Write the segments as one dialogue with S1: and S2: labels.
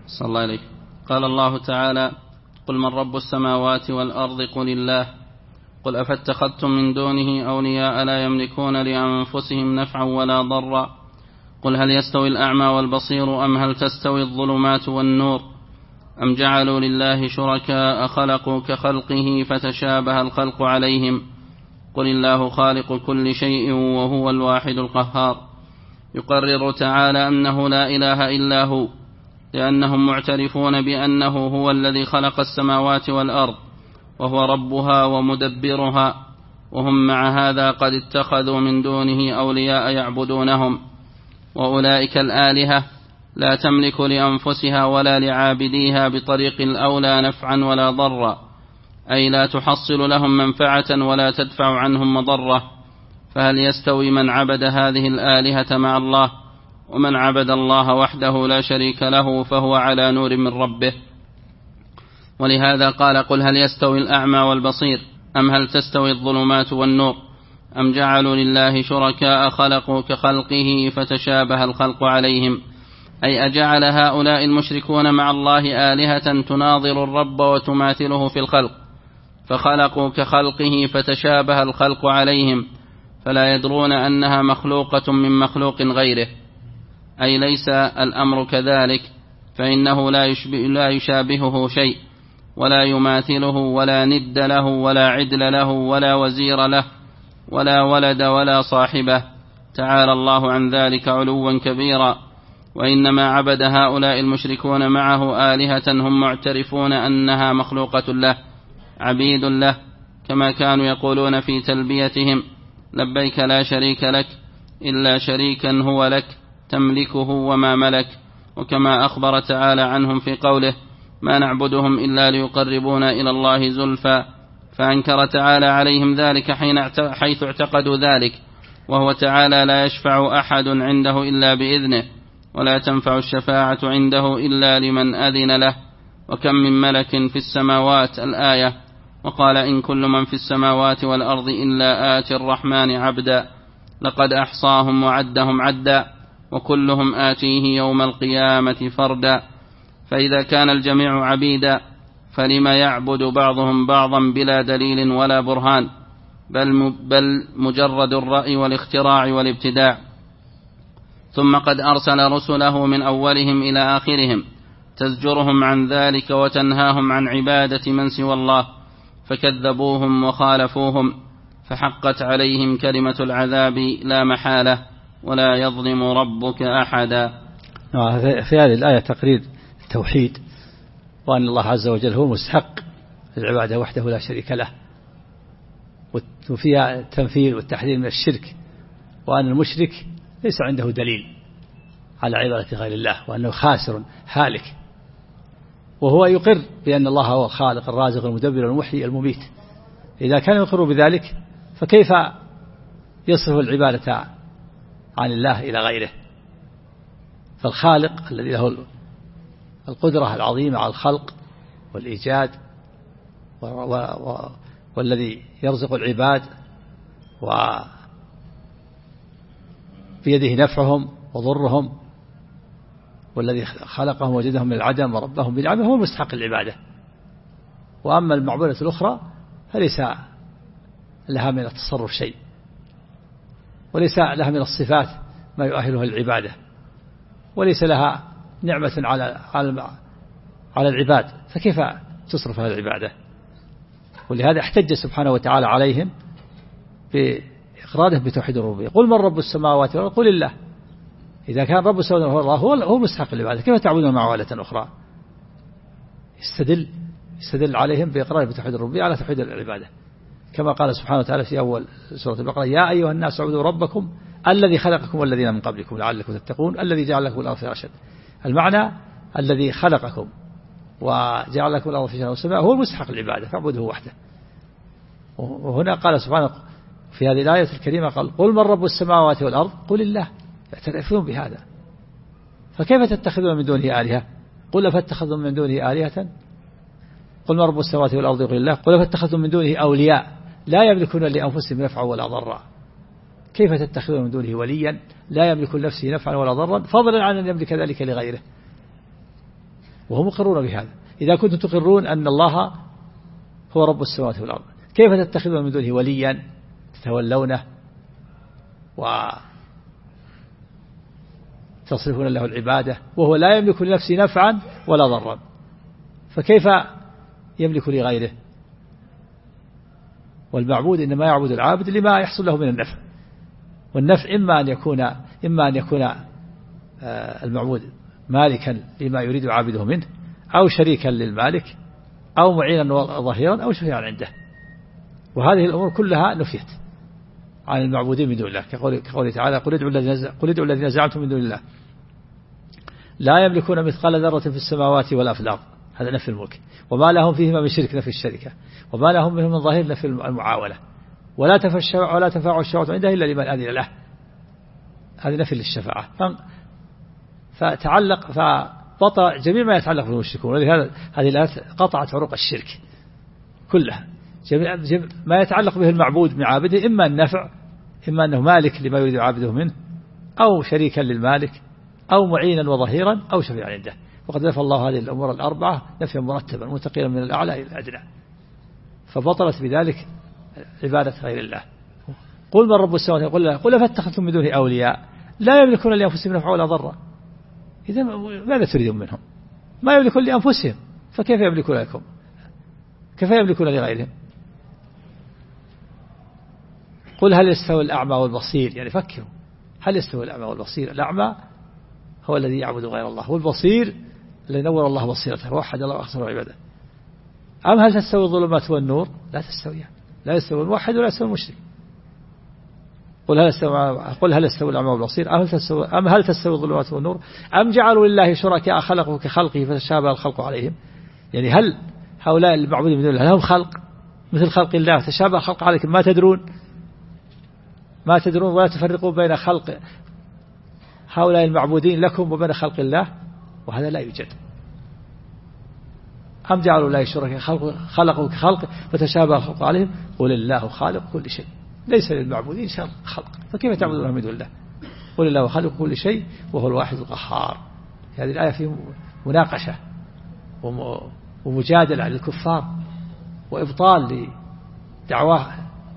S1: صلى الله عليه. قال الله تعالى: قل من رب السماوات والأرض قل الله. قل أفاتخذتم من دونه أولياء لا يملكون لأنفسهم نفعا ولا ضرا. قل هل يستوي الأعمى والبصير أم هل تستوي الظلمات والنور أم جعلوا لله شركاء خلقوا كخلقه فتشابه الخلق عليهم. قل الله خالق كل شيء وهو الواحد القهار. يقرر تعالى أنه لا إله إلا هو، لأنهم معترفون بأنه هو الذي خلق السماوات والأرض وهو ربها ومدبرها، وهم مع هذا قد اتخذوا من دونه أولياء يعبدونهم، وأولئك الآلهة لا تملك لأنفسها ولا لعابديها بطريق الأولى نفعا ولا ضرا، أي لا تحصل لهم منفعة ولا تدفع عنهم مضرة. فهل يستوي من عبد هذه الآلهة مع الله ومن عبد الله وحده لا شريك له فهو على نور من ربه؟ ولهذا قال: قل هل يستوي الأعمى والبصير أم هل تستوي الظلمات والنور أم جعلوا لله شركاء خلقوا كخلقه فتشابه الخلق عليهم، أي أجعل هؤلاء المشركون مع الله آلهة تناظر الرب وتماثله في الخلق، فخلقوا كخلقه فتشابه الخلق عليهم، فلا يدرون أنها مخلوقة من مخلوق غيره. أي ليس الأمر كذلك، فإنه لا يشابهه شيء ولا يماثله ولا ند له ولا عدل له ولا وزير له ولا ولد ولا صاحبه، تعالى الله عن ذلك علوا كبيرا. وإنما عبد هؤلاء المشركون معه آلهة هم معترفون أنها مخلوقة له عبيد له، كما كانوا يقولون في تلبيتهم: لبيك لا شريك لك إلا شريكا هو لك تملكه وما ملك. وكما أخبر تعالى عنهم في قوله: ما نعبدهم إلا ليقربونا إلى الله زلفى، فأنكر تعالى عليهم ذلك حيث اعتقدوا ذلك، وهو تعالى لا يشفع أحد عنده إلا بإذنه، ولا تنفع الشفاعة عنده إلا لمن أذن له، وكم من ملك في السماوات الآية. وقال: إن كل من في السماوات والأرض إلا آتي الرحمن عبدا، لقد أحصاهم وعدهم عدا، وكلهم آتيه يوم القيامة فردا. فإذا كان الجميع عبيدا فلما يعبد بعضهم بعضا بلا دليل ولا برهان، بل مجرد الرأي والاختراع والابتداع. ثم قد أرسل رسله من أولهم إلى آخرهم تزجرهم عن ذلك وتنهاهم عن عبادة من سوى الله، فكذبوهم وخالفوهم، فحقت عليهم كلمة العذاب لا محالة، ولا يظلم ربك أحدا.
S2: في هذه الآية تقرير التوحيد، وأن الله عز وجل هو مستحق العبادة وحده لا شريك له، وفيها التنفير والتحذير من الشرك، وأن المشرك ليس عنده دليل على عبادة غير الله، وأنه خاسر هالك، وهو يقر بأن الله هو الخالق الرازق المدبر المحيي المميت. إذا كان يقر بذلك فكيف يصرف العبادة عن الله إلى غيره؟ فالخالق الذي له القدرة العظيمة على الخلق والإيجاد والذي يرزق العباد وبيده نفعهم وضرهم، والذي خلقهم وجدهم من العدم وربهم بالعدم، هو مستحق العبادة. وأما المعبودة الأخرى فليس لها من التصرف شيء، وليس لها من الصفات ما يؤهلها العبادة، وليس لها نعمة على العباد، فكيف تصرف هذه العبادة؟ ولهذا احتج سبحانه وتعالى عليهم بإقراره بتوحيد الربوبية. قل من رب السماوات والأرض قل الله. إذا كان رب السماوات والأرض هو مستحق العبادة، كيف تعبدون معه آلهة أخرى؟ يستدل عليهم بإقراره بتوحيد الربوبية على توحيد العبادة، كما قال سبحانه وتعالى في أول سورة البقرة: يا أيها الناس اعبدوا ربكم الذي خلقكم والذين من قبلكم لعلكم تتقون الذي جعل لكم الأرض فراشا. المعنى الذي خلقكم وجعل لكم الأرض فراشا والسماء هو المستحق العبادة، فاعبده وحده. وهنا قال سبحانه في هذه الآية الكريمة قال: قل من رب السماوات والأرض قل الله. يعترفون بهذا، فكيف تتخذون من دونه آلهة؟ قل فاتخذوا من دونه آلهة. قل من رب السماوات والأرض قل الله. قل فاتخذوا من دونه أولياء لا يملكون لأنفسهم نفعا ولا ضرا. كيف تتخذون من دونه وليا لا يملك لنفسه نفعا ولا ضرا، فضلا عن أن يملك ذلك لغيره؟ وهم مقرون بهذا. إذا كنتم تقرون أن الله هو رب السماوات والأرض، كيف تتخذون من دونه وليا تتولونه وتصرفون له العبادة وهو لا يملك لنفسه نفعا ولا ضرا، فكيف يملك لغيره؟ والمعبود إنما يعبد العابد لما يحصل له من النفع، والنفع إما أن يكون المعبود مالكا لما يريد عابده منه، أو شريكا للمالك، أو معينا وظهيرا، أو شفيعا عنده. وهذه الأمور كلها نفيت عن المعبودين من دون الله، كقوله تعالى قل ادعوا الذين زعمتم من دون الله لا يملكون مثقال ذرة في السماوات ولا في الأرض، هذا نفي الملك. وما لهم فيهما من شرك، نفي الشركة. وما لهم منهم من ظهير، نفي المعاولة. ولا تنفع الشفاعة عنده إلا لمن أذن له، هذا نفي للشفاعة. فبطل جميع ما يتعلق بالمشركون، ولهذا هذه الآيات قطعت عروق الشرك كلها. جميع ما يتعلق به المعبود من عابده، إما النفع، إما أنه مالك لما يريد عابده منه، أو شريكا للمالك، أو معينا وظهيرا، أو شفيعا عنده. وقد نفى الله هذه الأمور الأربعة نفيا مرتبا منتقلا من الأعلى إلى الأدنى، فبطلت بذلك عبادة غير الله. قل من رب السماوات، قل فاتخذتم من دونه أولياء لا يملكون لأنفسهم نفعا ولا ضرا. إذا ماذا تريدون منهم؟ ما يملكون لأنفسهم، فكيف يملكون لكم؟ كيف يملكون لغيرهم؟ قل هل يستوي الأعمى والبصير؟ يعني فكروا، هل يستوي الأعمى والبصير؟ الأعمى هو الذي يعبد غير الله، والبصير الذي نور الله بصيرته ووحد الله وأحسن عباده. أم هل تستوي الظلمات والنور؟ لا تستويان، لا يستوي الموحد ولا يستوي المشرك. قل هل يستوي الأعمى والبصير أم هل تستوي الظلمات والنور أم جعلوا لله شركاء خلقوا كخلقه فتشابه الخلق عليهم؟ يعني هل هؤلاء المعبودين من دون الله لهم خلق مثل خلق الله تشابه الخلق عليكم ما تدرون ولا تفرقون بين خلق هؤلاء المعبودين لكم وبين خلق الله؟ وهذا لا يوجد. أم جعلوا لله شركاء خلقوا كخلقه فتشابه الخلق عليهم؟ قل الله خالق كل شيء ليس للمعبودين خلق، فكيف تعبدون من دون الله؟ قل الله خالق كل شيء وهو الواحد القهار. هذه الآية فيه مناقشة ومجادلة للكفار وإبطال لدعواه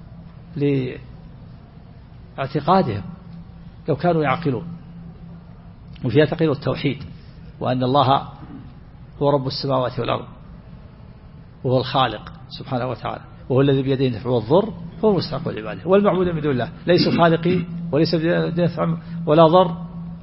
S2: لاعتقادهم لو كانوا يعقلون، وفيها تقرير التوحيد وأن الله هو رب السماوات والأرض وهو الخالق سبحانه وتعالى، وهو الذي بيده النفع والضر، هو مستحق العبادة. والمعبود من دون الله ليس خالقي وليس بيده نفع ولا ضر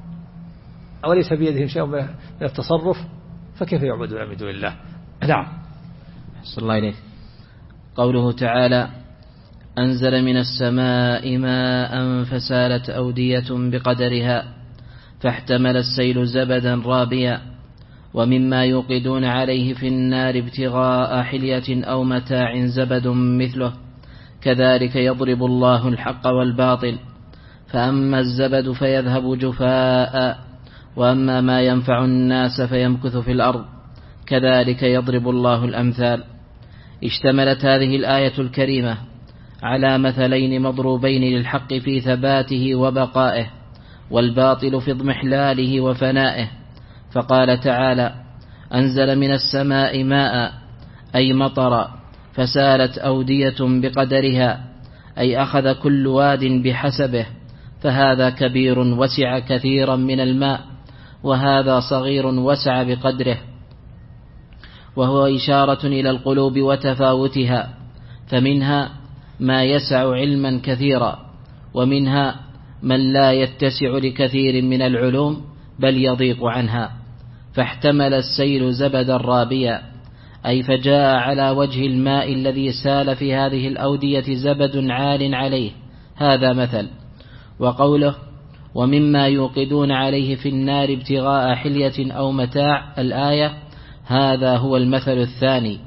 S2: وليس بيدهم شيء من التصرف، فكيف يعبدون من دون الله؟ نعم.
S3: صلى الله عليه. قوله تعالى أنزل من السماء ماء فسالت أودية بقدرها فاحتمل السيل زبدا رابيا ومما يوقدون عليه في النار ابتغاء حلية أو متاع زبد مثله كذلك يضرب الله الحق والباطل فأما الزبد فيذهب جفاء وأما ما ينفع الناس فيمكث في الأرض كذلك يضرب الله الأمثال. اشتملت هذه الآية الكريمة على مثلين مضروبين للحق في ثباته وبقائه والباطل في اضمحلاله وفنائه. فقال تعالى أنزل من السماء ماء أي مطر فسالت أودية بقدرها أي أخذ كل واد بحسبه، فهذا كبير وسع كثيرا من الماء وهذا صغير وسع بقدره، وهو إشارة إلى القلوب وتفاوتها، فمنها ما يسع علما كثيرا ومنها من لا يتسع لكثير من العلوم بل يضيق عنها. فاحتمل السيل زبدا رابيا أي فجاء على وجه الماء الذي سال في هذه الأودية زبد عال عليه، هذا مثل. وقوله ومما يوقدون عليه في النار ابتغاء حلية أو متاع الآية، هذا هو المثل الثاني،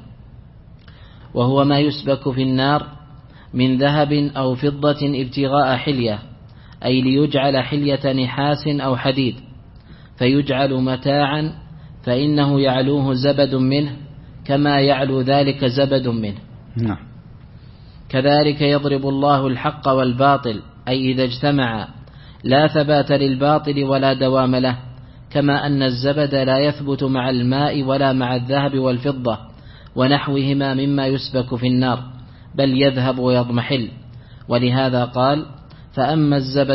S3: وهو ما يسبك في النار من ذهب أو فضة ابتغاء حلية أي ليجعل حلية نحاس أو حديد، فيجعل متاعا فإنه يعلوه زبد منه كما يعلو ذلك زبد منه. كذلك يضرب الله الحق والباطل أي إذا اجتمع لا ثبات للباطل ولا دوام له، كما أن الزبد لا يثبت مع الماء ولا مع الذهب والفضة ونحوهما مما يسبك في النار، بل يذهب ويضمحل. ولهذا قال: فأما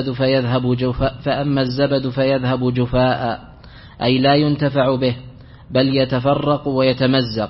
S3: الزبد فيذهب جفاء، أي لا ينتفع به، بل يتفرق ويتمزق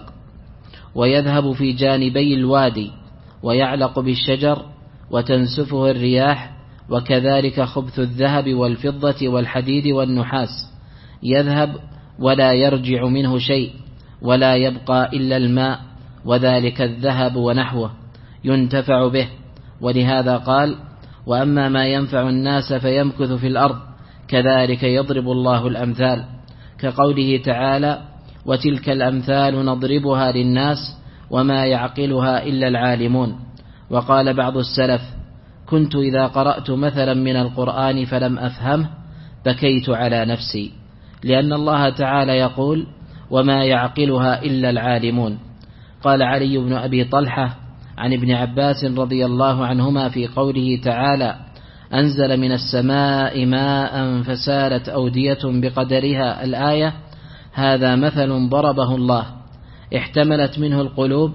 S3: ويذهب في جانبي الوادي ويعلق بالشجر وتنسفه الرياح. وكذلك خبث الذهب والفضة والحديد والنحاس يذهب ولا يرجع منه شيء، ولا يبقى إلا الماء، وذلك الذهب ونحوه ينتفع به. ولهذا قال: وأما ما ينفع الناس فيمكث في الأرض، كذلك يضرب الله الأمثال، كقوله تعالى: وتلك الأمثال نضربها للناس وما يعقلها إلا العالمون. وقال بعض السلف: كنت إذا قرأت مثلا من القرآن فلم أفهمه بكيت على نفسي، لأن الله تعالى يقول: وما يعقلها إلا العالمون. قال علي بن أبي طلحة عن ابن عباس رضي الله عنهما في قوله تعالى: أنزل من السماء ماء فسالت أودية بقدرها، الآية: هذا مثل ضربه الله احتملت منه القلوب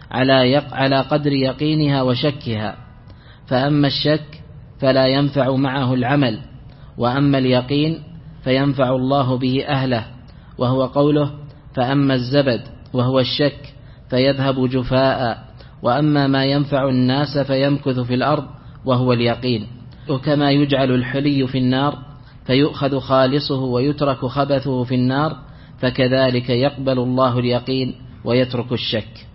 S3: على قدر يقينها وشكها، فأما الشك فلا ينفع معه العمل، وأما اليقين فينفع الله به أهله. وهو قوله: فأما الزبد وهو الشك فيذهب جفاء، وأما ما ينفع الناس فيمكث في الأرض وهو اليقين. وكما يجعل الحلي في النار فيؤخذ خالصه ويترك خبثه في النار، فكذلك يقبل الله اليقين ويترك الشك.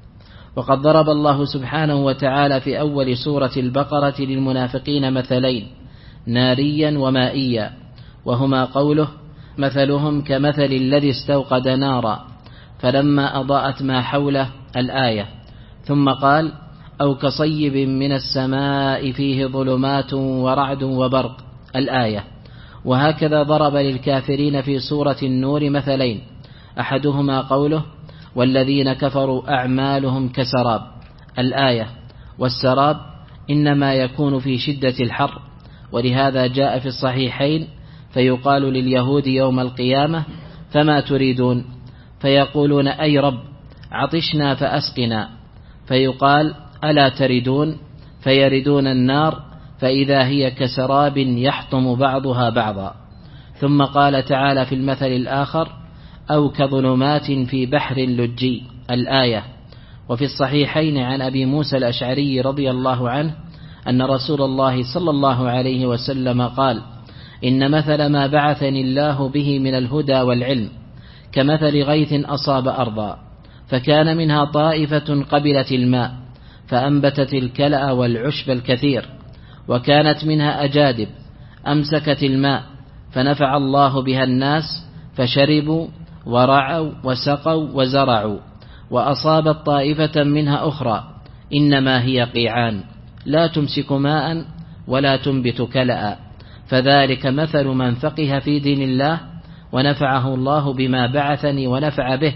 S3: وقد ضرب الله سبحانه وتعالى في أول سورة البقرة للمنافقين مثلين، ناريا ومائيا، وهما قوله: مثلهم كمثل الذي استوقد نارا فلما أضاءت ما حوله، الآية. ثم قال: أو كصيب من السماء فيه ظلمات ورعد وبرق، الآية. وهكذا ضرب للكافرين في سورة النور مثلين، أحدهما قوله: والذين كفروا أعمالهم كسراب، الآية. والسراب إنما يكون في شدة الحر، ولهذا جاء في الصحيحين: فيقال لليهود يوم القيامة: فما تريدون؟ فيقولون: أي رب عطشنا فأسقنا. فيقال: ألا تردون؟ فيردون النار فإذا هي كسراب يحطم بعضها بعضا. ثم قال تعالى في المثل الآخر: أو كظلمات في بحر لجي، الآية. وفي الصحيحين عن أبي موسى الأشعري رضي الله عنه أن رسول الله صلى الله عليه وسلم قال: إن مثل ما بعثني الله به من الهدى والعلم كمثل غيث أصاب أرضا، فكان منها طائفة قبلت الماء فأنبتت الكلأ والعشب الكثير، وكانت منها أجادب أمسكت الماء فنفع الله بها الناس فشربوا ورعوا وسقوا وزرعوا. وأصابت طائفة منها أخرى إنما هي قيعان لا تمسك ماء ولا تنبت كلأ، فذلك مثل من فقه في دين الله ونفعه الله بما بعثني ونفع به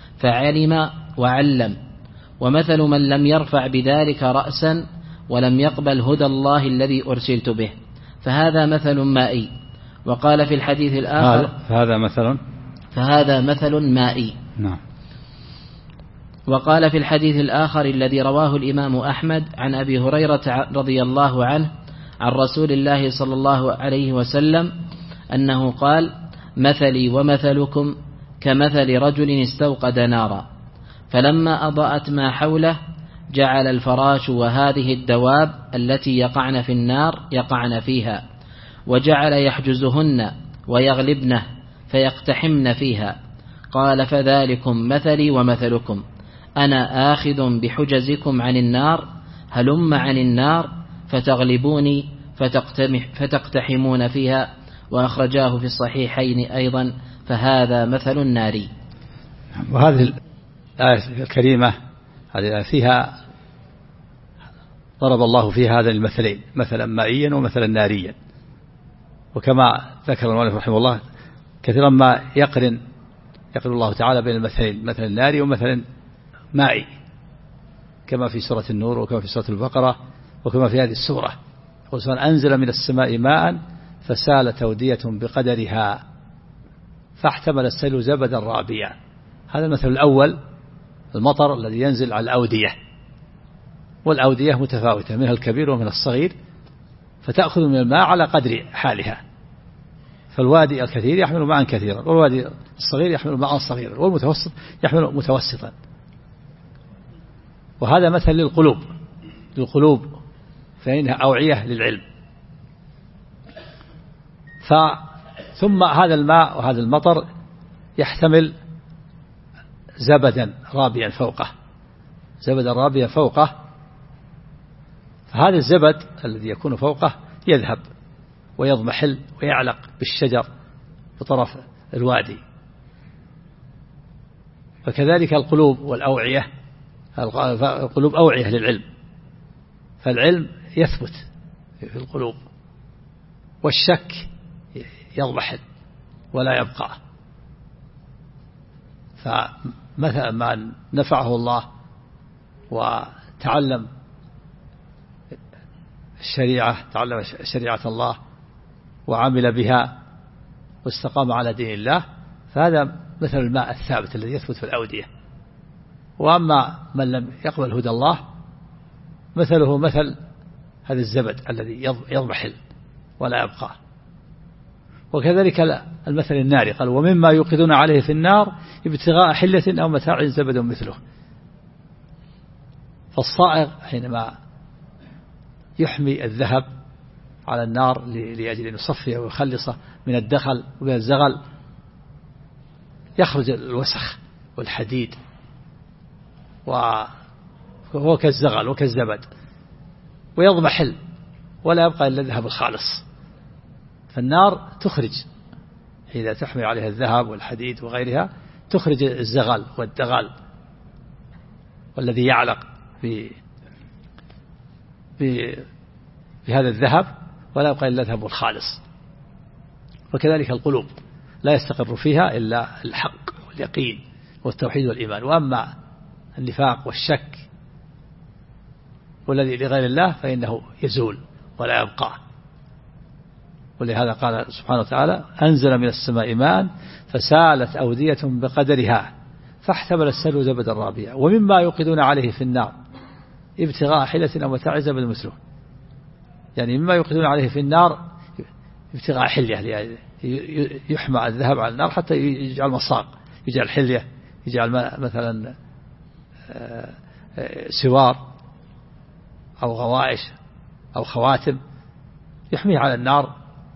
S3: فعلم وعلم، ومثل من لم يرفع بذلك رأسا ولم يقبل هدى الله الذي أرسلت به، فهذا مثل مائي. وقال في الحديث الآخر: فهذا مثل مائي.
S2: نعم.
S3: وقال في الحديث الآخر الذي رواه الإمام أحمد عن أبي هريرة رضي الله عنه عن رسول الله صلى الله عليه وسلم أنه قال: مثلي ومثلكم كمثل رجل استوقد نارا فلما أضاءت ما حوله جعل الفراش وهذه الدواب التي يقعن في النار يقعن فيها، وجعل يحجزهن ويغلبنه فيقتحمن فيها. قال: فذلكم مثلي ومثلكم، أنا آخذ بحجزكم عن النار، هلم عن النار فتغلبوني فتقتحمون فيها. وأخرجاه في الصحيحين أيضا، فهذا مثل الناري.
S2: وهذه الآية الكريمة هذه فيها ضرب الله فيها هذا المثلين، مثلا مائيا ومثلا ناريا. وكما ذكر المؤلف رحمه الله كثيرا ما يقرن الله تعالى بين المثلين، مثل ناري ومثل مائي، كما في سورة النور وكما في سورة البقرة وكما في هذه السورة. يقول: أنزل من السماء ماء فسالت أودية بقدرها، فاحتمل السيل زبدا رابيا. هذا المثل الأول، المطر الذي ينزل على الأودية، والأودية متفاوتة، منها الكبير ومن الصغير، فتأخذ من الماء على قدر حالها، فالوادي الكثير يحمل ماء كثيرا، والوادي الصغير يحمل ماء صغيرا، والمتوسط يحمل متوسطا. وهذا مثل للقلوب فإنها أوعية للعلم. ثم هذا الماء وهذا المطر يحتمل زبدا رابيا فوقه، فهذا الزبد الذي يكون فوقه يذهب ويضمحل ويعلق بالشجر بطرف الوادي. فكذلك القلوب والأوعية، القلوب أوعية للعلم، فالعلم يثبت في القلوب، والشك يضمحل ولا يبقى. فمثلا من نفعه الله وتعلم الشريعة، تعلم شريعة الله وعمل بها واستقام على دين الله، فهذا مثل الماء الثابت الذي يثبت في الأودية. وأما من لم يقبل هدى الله مثله مثل هذا الزبد الذي يضمحل ولا يبقى. وكذلك المثل الناري، قال ومما يوقدون عليه في النار ابتغاء حلة أو متاع زبد مثله. فالصائغ حينما يحمي الذهب على النار لأجل أن يصفيه ويخلصه من الدخل ومن الزغل، يخرج الوسخ والحديد وهو كالزغل وكالزبد ويضمحل ولا يبقى إلا الذهب الخالص. فالنار تخرج إذا تحمل عليها الذهب والحديد وغيرها، تخرج الزغل والدغل والذي يعلق بهذا الذهب، ولا يبقى إلا الذهب الخالص. وكذلك القلوب لا يستقر فيها إلا الحق واليقين والتوحيد والإيمان. وأما النفاق والشك والذي لغير الله فإنه يزول ولا يبقى. ولهذا قال سبحانه وتعالى أنزل من السماء ماء فسالت أودية بقدرها فاحتمل السيل زبدا رابيا ومما يوقدون عليه في النار ابتغاء حلة أو متاع زبد مثله. يعني مما يوقدون عليه في النار ابتغاء حلية، يحمى الذهب على النار حتى يجعل مصاق، يجعل حلية، يجعل مثلا سوار أو غوائش أو خواتم يحميه على النار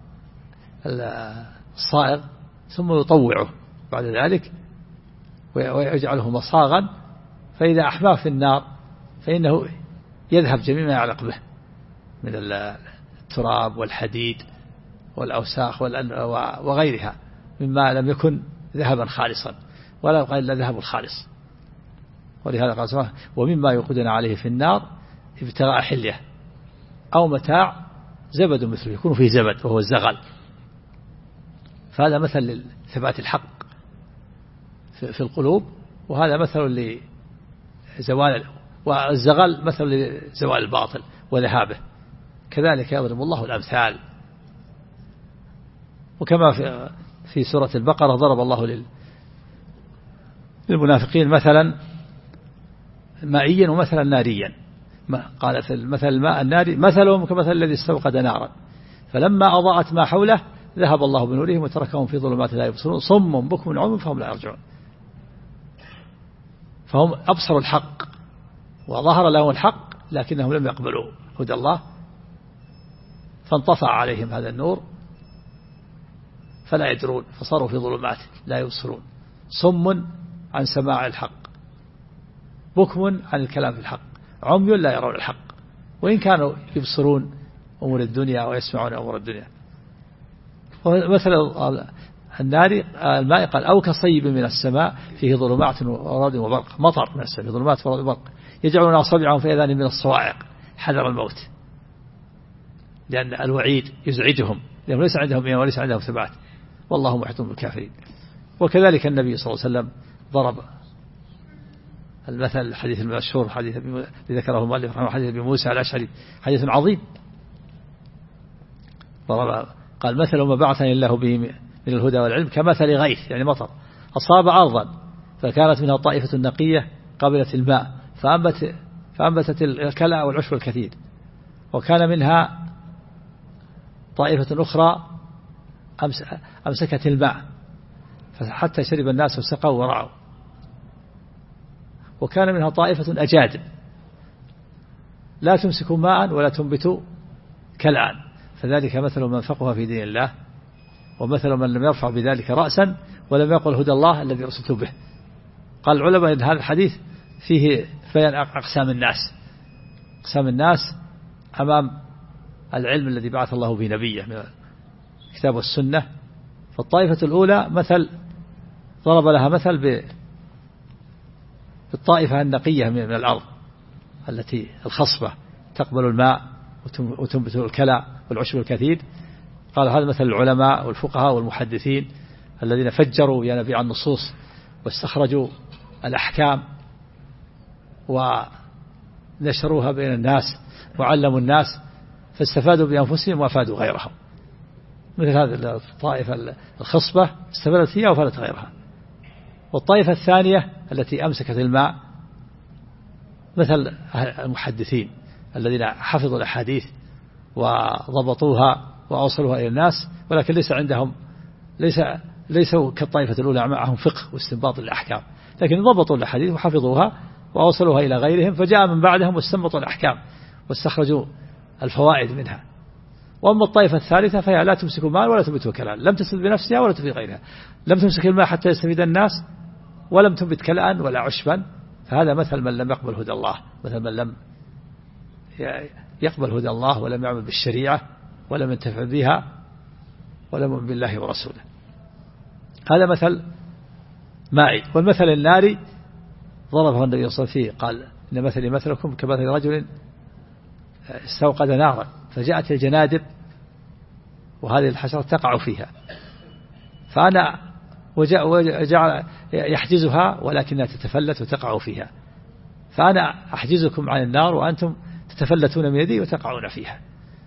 S2: الصائغ، ثم يطوعه بعد ذلك ويجعله مصاغا، فإذا أحماه في النار فإنه يذهب جميع ما يعلق به من التراب والحديد والأوساخ وغيرها مما لم يكن ذهبا خالصا، ولا يبقى إلا ذهب الخالص. ولهذا قال سبحانه ومما يوقدون عليه في النار ابتغاء حلية أو متاع زبد مثله، يكون فيه زبد وهو الزغل. فهذا مثل لثبات الحق في القلوب، وهذا مثل لزوال، والزغل مثل لزوال الباطل وذهابه. كذلك يضرب الله الأمثال. وكما في سورة البقرة ضرب الله للمنافقين مثلا مائيا ومثلا ناريا. قال في المثل الماء الناري مثلهم كمثل الذي استوقد نارا فلما أضاءت ما حوله ذهب الله بنورهم وتركهم في ظلمات لا يبصرون صم بكم عمي فهم لا يرجعون. فهم أبصروا الحق وظهر لهم الحق لكنهم لم يقبلوا هدى الله، فانطفأ عليهم هذا النور فلا يدرون، فصاروا في ظلمات لا يبصرون، صم عن سماع الحق، بكم عن الكلام في الحق، عمي لا يرون الحق، وإن كانوا يبصرون أمور الدنيا ويسمعون أمور الدنيا. مثل النار الماء قال أو كصيب من السماء فيه ظلمات ورعد وبرق، مطر من السماء فيه ظلمات ورعد وبرق يجعلون أصابعهم في آذانهم من الصواعق حذر الموت، لأن الوعيد يزعجهم لأنه ليس عندهم إيمان وليس عندهم ثبات، والله محيط بالكافرين. وكذلك النبي صلى الله عليه وسلم ضرب المثل الحديث المشهور حديث ذكره المؤلف رحمه الله حديث أبي موسى الأشعري حديث عظيم. ضرب قال مثل ما بعثني الله به من الهدى والعلم كمثل غيث يعني مطر أصاب أرضا فكانت منها طائفة نقية قبلت الماء فأنبتت الكلأ والعشب الكثير، وكان منها طائفة أخرى أمسكت الماء حتى شرب الناس وسقوا ورعوا، وكان منها طائفة أجادب لا تمسك ماء ولا تنبت كالآن، فذلك مثل من فقه في دين الله ومثل من لم يرفع بذلك رأسا ولم يقل هدى الله الذي أرسلت به. قال العلماء إن هذا الحديث فيه بيان أقسام الناس أمام العلم الذي بعث الله به نبيه من الكتاب والسنة. فالطائفة الأولى مثل ضرب لها مثل بالطائفة النقية من الأرض التي الخصبة تقبل الماء وتنبت الكلى والعشب الكثير. قال هذا مثل العلماء والفقهاء والمحدثين الذين فجروا ينابيع النصوص واستخرجوا الأحكام ونشروها بين الناس وعلموا الناس فاستفادوا بأنفسهم وأفادوا غيرهم. مثل هذه الطائفة الخصبة استفادت فيها وأفادت غيرها. والطائفة الثانية التي أمسكت الماء مثل المحدثين الذين حفظوا الأحاديث وضبطوها وأوصلوها إلى الناس، ولكن ليس عندهم ليسوا كالطائفة الأولى معهم فقه واستنباط الأحكام، لكن ضبطوا الأحاديث وحفظوها وأوصلوها إلى غيرهم، فجاء من بعدهم واستنبطوا الأحكام واستخرجوا الفوائد منها. وأما الطائفة الثالثة فهي لا تمسك الماء ولا تنبت كلأ، لم تستفد بنفسها ولا تفيد غيرها، لم تمسك الماء حتى يستفيد الناس ولم تنبت كلأ ولا عشبا. فهذا مثل من لم يقبل هدى الله، مثل من لم يقبل هدى الله ولم يعمل بالشريعة ولم ينتفع بها ولم يؤمن بالله ورسوله. هذا مثل مائي. والمثل الناري ضربه النبي صلى الله عليه وسلم قال إن مثلي مثلكم كمثل رجل استوقد نارا فجاءت الجنادب وهذه الحشرة تقع فيها، فأنا وجعل يحجزها ولكنها تتفلت وتقع فيها، فأنا أحجزكم عن النار وأنتم تتفلتون من يدي وتقعون فيها.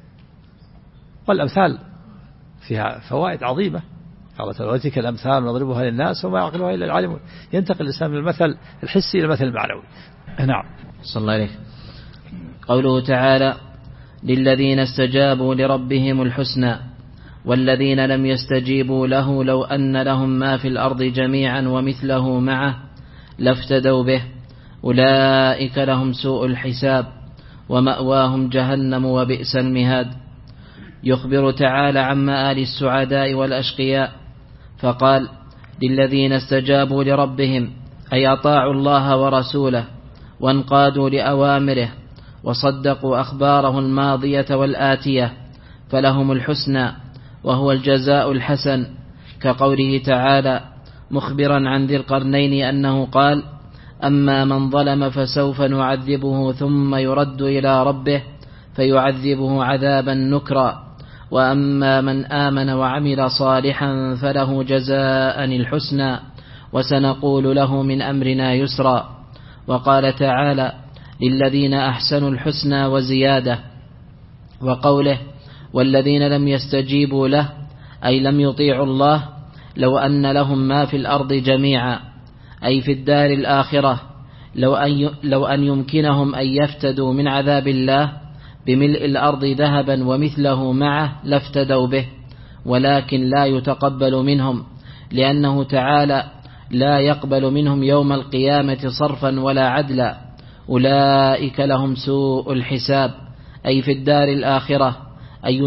S2: والأمثال فيها فوائد عظيمة. قالت وتلك الأمثال نضربها للناس وما يعقلها إلا العالمون. ينتقل الإنسان من المثل الحسي إلى المثل المعنوي. نعم.
S3: صلى الله عليه. قوله تعالى للذين استجابوا لربهم الحسنى والذين لم يستجيبوا له لو أن لهم ما في الأرض جميعا ومثله معه لافتدوا به أولئك لهم سوء الحساب ومأواهم جهنم وبئس المهاد. يخبر تعالى عن مآل السعداء والأشقياء فقال للذين استجابوا لربهم أي أطاعوا الله ورسوله وانقادوا لأوامره وصدقوا أخباره الماضية والآتية فلهم الحسنى وهو الجزاء الحسن، كقوله تعالى مخبرا عن ذي القرنين أنه قال أما من ظلم فسوف نعذبه ثم يرد إلى ربه فيعذبه عذابا نكرا وأما من آمن وعمل صالحا فله جزاء الحسنى وسنقول له من أمرنا يسرا. وقال تعالى للذين أحسنوا الحسنى وزيادة. وقوله والذين لم يستجيبوا له أي لم يطيعوا الله لو أن لهم ما في الأرض جميعا أي في الدار الآخرة لو أن يمكنهم أن يفتدوا من عذاب الله بملء الأرض ذهبا ومثله معه لافتدوا به، ولكن لا يتقبل منهم لأنه تعالى لا يقبل منهم يوم القيامة صرفا ولا عدلا. أولئك لهم سوء الحساب أي في الدار الآخرة أي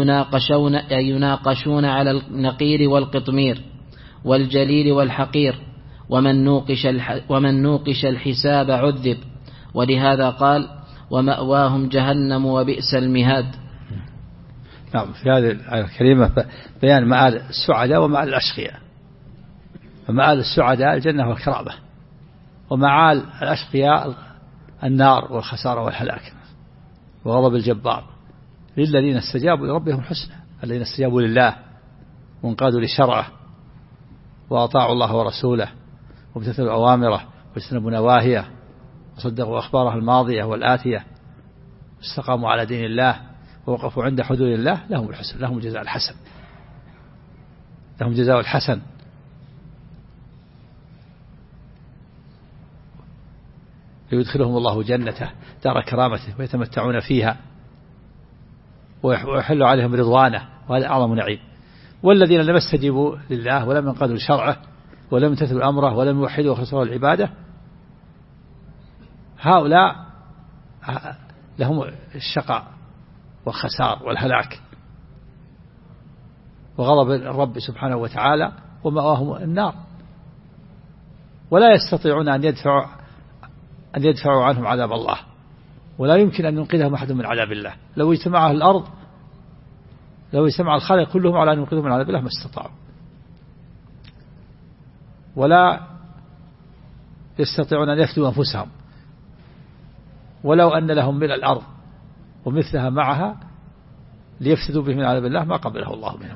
S3: يناقشون على النقير والقطمير والجليل والحقير ومن نوقش الحساب عذب. ولهذا قال ومأواهم جهنم وبئس المهاد.
S2: نعم. في هذه الآية الكريمة بيان مآل السعداء ومآل الأشقياء. فمآل السعداء الجنة والكرامة، ومآل الأشقياء النار والخسارة والهلاك وغضب الجبار. للذين استجابوا لربهم الحسنى الذين استجابوا لله وانقادوا لشرعه وأطاعوا الله ورسوله وامتثلوا أوامره واجتنبوا نواهيه وصدقوا أخباره الماضية والآتية واستقاموا على دين الله ووقفوا عند حدود الله لهم الحسن لهم الجزاء الحسن. لهم جزاء الحسن يدخلهم الله جنته دار كرامته ويتمتعون فيها ويحل عليهم رضوانه، وهذا أعظم نعيم. والذين لم يستجيبوا لله ولم ينقادوا لشرعه ولم يمتثلوا أمره ولم يوحدوا وخلصوا العبادة، هؤلاء لهم الشقاء والخسار والهلاك وغضب الرب سبحانه وتعالى ومأواهم النار، ولا يستطيعون أن يدفعوا عنهم عذاب الله، ولا يمكن أن ينقذهم أحد من عذاب الله. لو اجتمع الأرض، لو اجتمع الخلق كلهم على أن ينقذهم من عذاب الله ما استطاعوا، ولا يستطيعون أن يفدوا أنفسهم، ولو أن لهم من الأرض ومثلها معها ليفسدوا به من عذاب الله ما قبله الله منهم.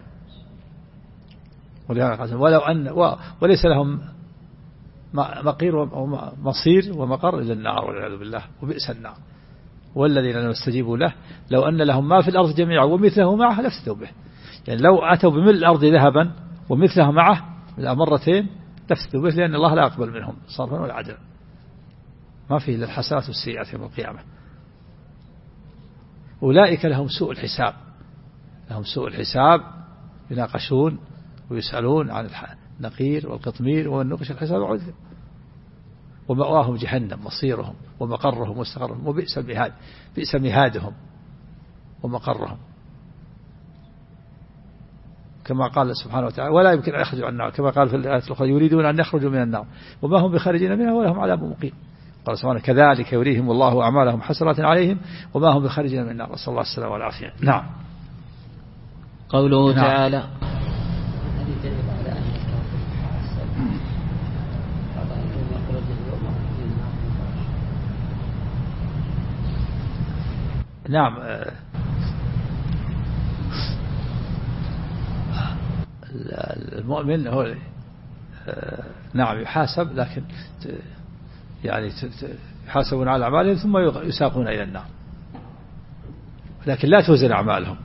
S2: ولو أن وليس لهم مقير ومصير ومقر إلى النار والعياذ بالله، وبئس النار. والذين لم يستجيبوا له لو أن لهم ما في الأرض جميعا ومثله معه لفتدوا به، يعني لو أتوا بملء الأرض ذهبا ومثله معه مرتين لفتدوا به، لأن الله لا يقبل منهم صرفا ولا عدلا، ما فيه إلا الحسنات والسيئات يوم القيامة. أولئك لهم سوء الحساب، لهم سوء الحساب، يناقشون ويسألون عن النقير والقطمير والنقش الحساب وعذب، ومأواهم جهنم مصيرهم ومقرهم واستقرهم، وبئس المهاد، بئس مهادهم ومقرهم، كما قال سبحانه وتعالى ولا يمكن أن يخرجوا عن النار، كما قال في الآية الأخرى يريدون أن يخرجوا من النار وما هم بخارجين منها ولهم عذاب مقيم. قال سبحانه كذلك يريهم الله أعمالهم حسرات عليهم وما هم بخارجين من النار، نسأل الله السلامة والعافية. نعم.
S3: قوله تعالى
S2: نعم. المؤمن هو نعم يحاسب، لكن يعني يحاسبون على أعمالهم ثم يساقون إلى النار، لكن لا توزن أعمالهم.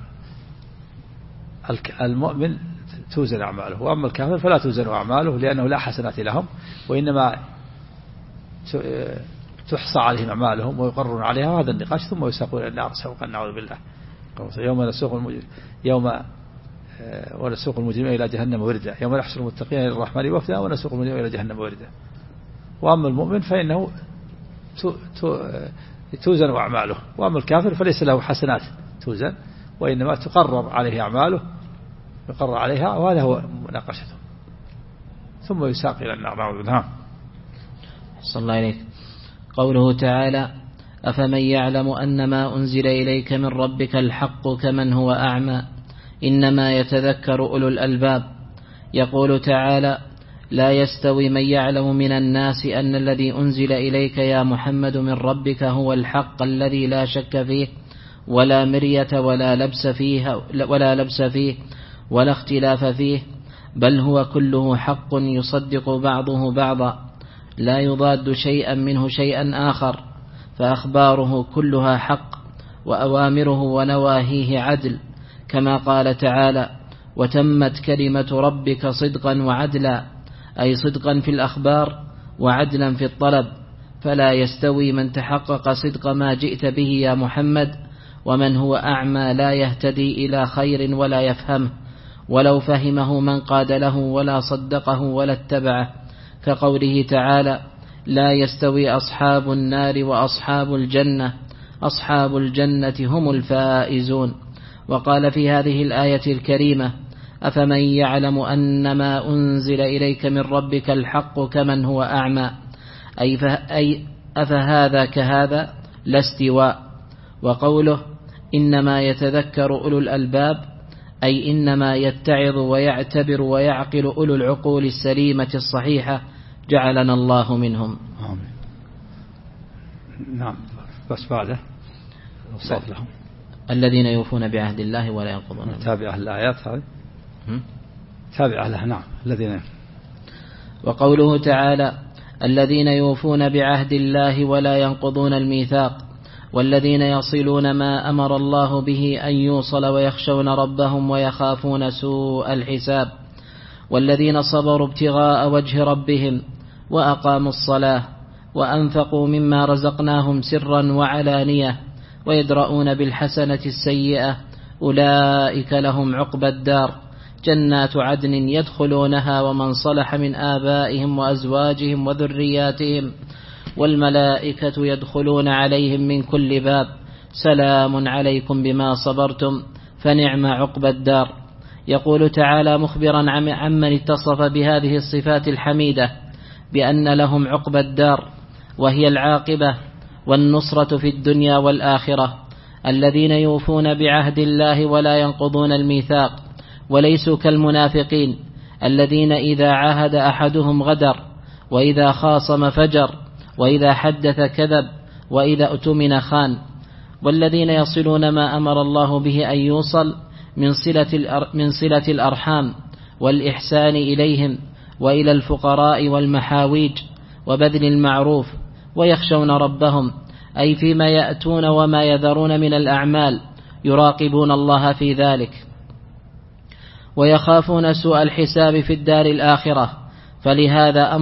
S2: المؤمن توزن أعماله، وأما الكافر فلا توزن أعماله لأنه لا حسنات لهم، وإنما تحصى عليهم أعمالهم ويقررون عليها، هذا النقاش، ثم يساقون إلى النار سوقا نعوذ بالله. ونسوق المجرمين إلى جهنم وردا، يوم نحشر المتقين إلى الرحمن وفدا ونسوق المجرمين إلى جهنم وردا. وأما المؤمن فإنه توزن أعماله، وأما الكافر فليس له حسنات توزن، وإنما تقرر عليه أعماله، يقرر عليها، وهذا هو مناقشته، ثم يساق إلى النار نعوذ بالله.
S3: صلى الله عليه. قوله تعالى أفمن يعلم أن ما أنزل إليك من ربك الحق كمن هو أعمى إنما يتذكر أولو الألباب. يقول تعالى لا يستوي من يعلم من الناس أن الذي أنزل إليك يا محمد من ربك هو الحق الذي لا شك فيه ولا مرية ولا لبس فيه ولا اختلاف فيه، بل هو كله حق يصدق بعضه بعضا لا يضاد شيئا منه شيئا آخر، فأخباره كلها حق وأوامره ونواهيه عدل، كما قال تعالى وتمت كلمة ربك صدقا وعدلا، أي صدقا في الأخبار وعدلا في الطلب. فلا يستوي من تحقق صدق ما جئت به يا محمد ومن هو أعمى لا يهتدي إلى خير ولا يفهمه، ولو فهمه من قاد له ولا صدقه ولا اتبعه، كقوله تعالى لا يستوي أصحاب النار وأصحاب الجنة، أصحاب الجنة هم الفائزون. وقال في هذه الآية الكريمة أفمن يعلم أن ما أنزل إليك من ربك الحق كمن هو أعمى، أي أفهذا كهذا لا استواء. وقوله إنما يتذكر أولو الألباب، أي إنما يتعظ ويعتبر ويعقل أولو العقول السليمة الصحيحة، جعلنا الله منهم.
S2: آمين. نعم. بس بعده وصف لهم
S3: الذين يوفون بعهد الله ولا ينقضون.
S2: تابع الآيات هذه تابع لها. نعم. الذين.
S3: وقوله تعالى الذين يوفون بعهد الله ولا ينقضون الميثاق، والذين يصلون ما أمر الله به أن يوصل ويخشون ربهم ويخافون سوء الحساب. والذين صبروا ابتغاء وجه ربهم وأقاموا الصلاة وأنفقوا مما رزقناهم سرا وعلانية ويدرؤون بالحسنة السيئة أولئك لهم عقبى الدار جنات عدن يدخلونها ومن صلح من آبائهم وأزواجهم وذرياتهم والملائكة يدخلون عليهم من كل باب سلام عليكم بما صبرتم فنعم عقبى الدار. يقول تعالى مخبرا عمن اتصف بهذه الصفات الحميدة بأن لهم عقبى الدار وهي العاقبة والنصرة في الدنيا والآخرة، الذين يوفون بعهد الله ولا ينقضون الميثاق وليسوا كالمنافقين الذين إذا عاهد أحدهم غدر وإذا خاصم فجر وإذا حدث كذب وإذا اؤتمن خان، والذين يصلون ما أمر الله به أن يوصل من صلة الأرحام والإحسان إليهم وإلى الفقراء والمحاويج وبذل المعروف، ويخشون ربهم أي فيما يأتون وما يذرون من الأعمال يراقبون الله في ذلك، ويخافون سوء الحساب في الدار الآخرة، فلهذا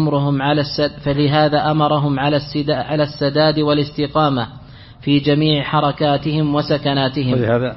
S3: أمرهم على السداد والاستقامة في جميع حركاتهم وسكناتهم.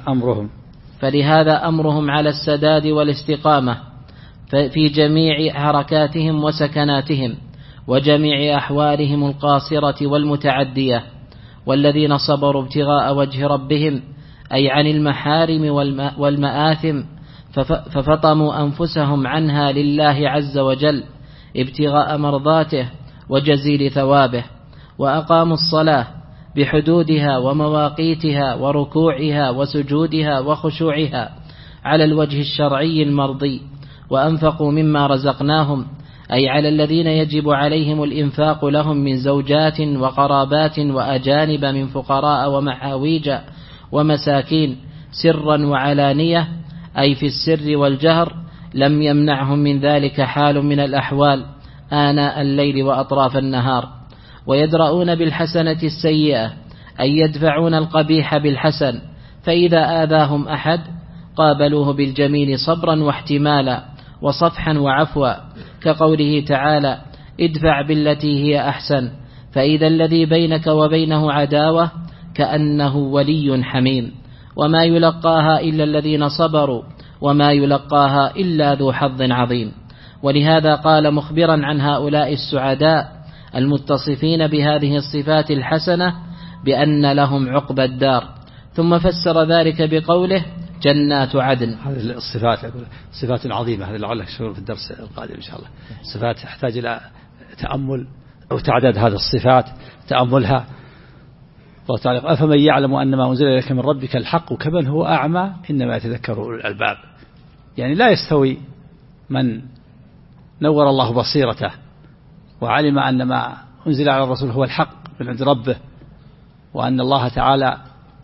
S3: فلهذا أمرهم على السداد والاستقامة في جميع حركاتهم وسكناتهم وجميع أحوالهم القاصرة والمتعدية. والذين صبروا ابتغاء وجه ربهم أي عن المحارم والمآثم ففطموا أنفسهم عنها لله عز وجل ابتغاء مرضاته وجزيل ثوابه، وأقاموا الصلاة بحدودها ومواقيتها وركوعها وسجودها وخشوعها على الوجه الشرعي المرضي، وأنفقوا مما رزقناهم أي على الذين يجب عليهم الإنفاق لهم من زوجات وقرابات وأجانب من فقراء ومحاويج ومساكين سرا وعلانية أي في السر والجهر، لم يمنعهم من ذلك حال من الأحوال آناء الليل وأطراف النهار. ويدرؤون بالحسنة السيئة أي يدفعون القبيح بالحسن، فإذا آذاهم أحد قابلوه بالجميل صبرا واحتمالا وصفحا وعفوا، كقوله تعالى ادفع بالتي هي أحسن فإذا الذي بينك وبينه عداوة كأنه ولي حميم، وما يلقاها إلا الذين صبروا وما يلقاها إلا ذو حظ عظيم. ولهذا قال مخبرا عن هؤلاء السعداء المتصفين بهذه الصفات الحسنة بأن لهم عقبى الدار، ثم فسر ذلك بقوله جنات عدن.
S2: هذه الصفات صفات عظيمة، هذه لعلك شغل في الدرس القادم إن شاء الله. صفات تحتاج إلى تأمل أو تعداد هذه الصفات تأملها. الله تعالى أفمن يعلم أن ما أنزل إليك من ربك الحق كمن هو أعمى إنما يتذكر أولو الألباب. يعني لا يستوي من نور الله بصيرته وعلم أن ما أنزل على الرسول هو الحق من عند ربه، وأن الله تعالى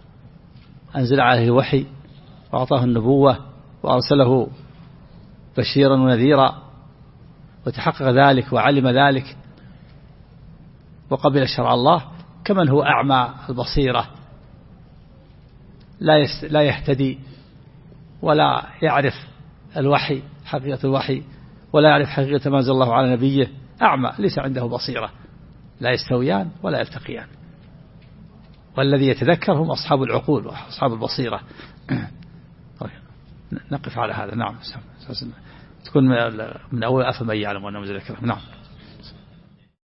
S2: أنزل عليه الوحي وأعطاه النبوة وأرسله بشيرا ونذيرا، وتحقق ذلك وعلم ذلك وقبل شرع الله، كمن هو أعمى البصيرة لا يهتدي ولا يعرف الوحي حقيقة الوحي ولا يعرف حقيقة ما أنزل الله على نبيه، أعمى ليس عنده بصيرة، لا يستويان ولا يلتقيان. والذي يتذكر هم أصحاب العقول وأصحاب البصيرة. نقف على هذا. نعم، تكون من أول أفمن يعلم وأنه أنزل الكلام. نعم.